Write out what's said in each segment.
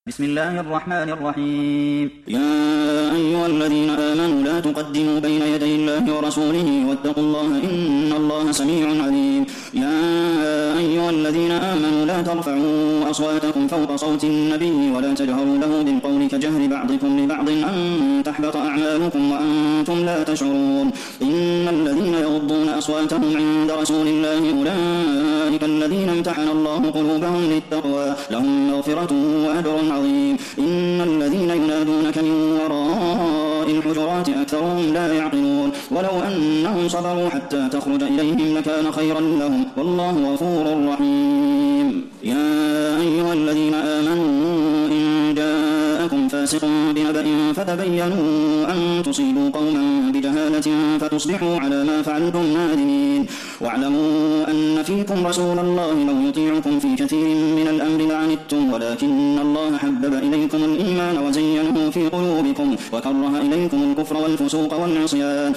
بسم الله الرحمن الرحيم. يا أيها الذين آمنوا لا تقدموا بين يدي الله ورسوله واتقوا الله إن الله سميع عليم. يا أيها الذين آمنوا لا ترفعوا أصواتكم فوق صوت النبي ولا تجهروا له بالقول كجهر بعضكم لبعض أن تحبط أعمالكم وأنتم لا تشعرون. إن الذين يغضون أصواتهم عند رسول الله أولئك الذين امتحن الله قلوبهم للتقوى لهم مغفرة وأجر عظيم. إن الذين ينادونك من وراء الحجرات أكثرهم لا يعقلون. ولو أنهم صبروا حتى تخرج إليهم لكان خيرا لهم والله غفور رحيم. يا أيها الذين آمنوا إن جاءكم فاسق بنبأ فتبينوا أن تصيبوا قوما بجهالة فتصبحوا على ما فعلتم نادمين. واعلموا أن فيكم رسول الله لو يطيعكم في كثير من الأمر لعنتم ولكن الله حبب إليكم الإيمان وزينه في قلوبكم وكره إليكم الكفر والفسوق والعصيان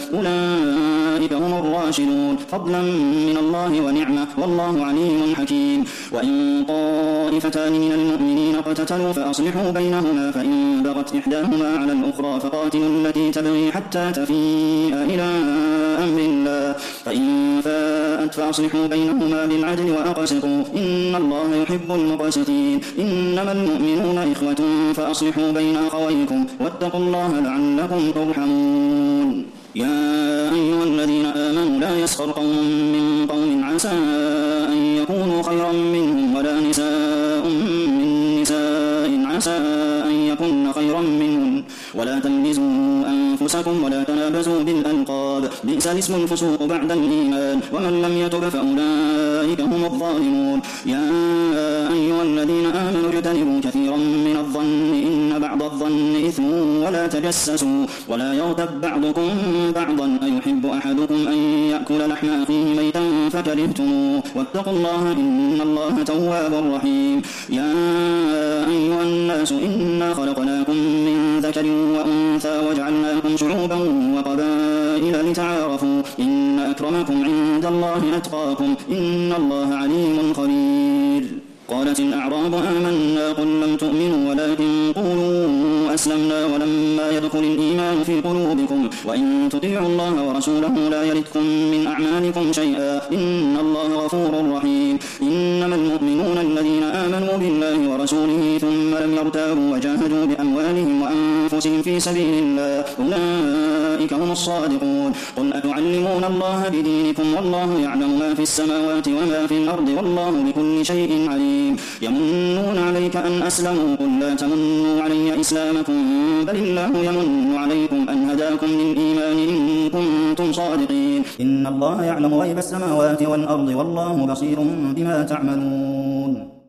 أولئك هم الراشدون فضلا من الله ونعمة والله عليم حكيم. وإن طائفتان من المؤمنين اقتتلوا فأصلحوا بينهما فإن بغت إحداهما على الأخرى فقاتلوا التي تبغي حتى تفيء إلى أمر الله فإن فاءت فأصلحوا بينهما بالعدل وأقسطوا إن الله يحب المقسطين. إنما المؤمنون إخوة فأصلحوا بين أخويكم واتقوا الله لعلكم ترحمون. يا أيها الذين آمنوا لا يسخر قوم من قوم عسى أن يكونوا خيرا منهم ولا نساء من نساء عسى أن يكن خيرا منهن ولا تلمزوا أنفسكم ولا تنابزوا بالألقاب بئس الاسم الفسوق بعد الإيمان ومن لم يتب فأولئك هم الظالمون. يا أيها الذين آمنوا اجتنبوا كثيرا من الظن إن بعض الظن إثم ولا تجسسوا ولا يغتب بعضكم بعضا أيحب أحدكم أن يأكل لحم أخيه ميتا فكرهتموه واتقوا الله إن الله تواب رحيم. يا أيها الناس إنا خلقناكم من ذكر وأنثى وجعلناكم شعوبا وقبائل لتعارفوا إن أكرمكم عند الله أتقاكم إن الله عليم خبير. قالت الأعراب آمنا قل لم تؤمنوا ولكن قولوا أسلمنا ولما يدخل الإيمان في قلوبكم وإن تطيعوا الله ورسوله لا يلدكم من أعمالكم شيئا إن الله غفور رحيم. إنما المؤمنون الذين آمنوا بالله ورسوله ثم لم يرتابوا وجاهدوا بأموالهم وأنفسهم في سبيل الله أولئك هم الصادقون. قل أتعلمون الله بدينكم والله يعلم ما في السماوات وما في الأرض والله بكل شيء عليم. يمنون عليك أن أسلموا قل لا تمنوا علي إسلامكم بل الله يمن عليكم أن هداكم للإيمان إن كنتم صادقين. إن الله يعلم غيب السماوات والأرض والله بصير بما تعملون.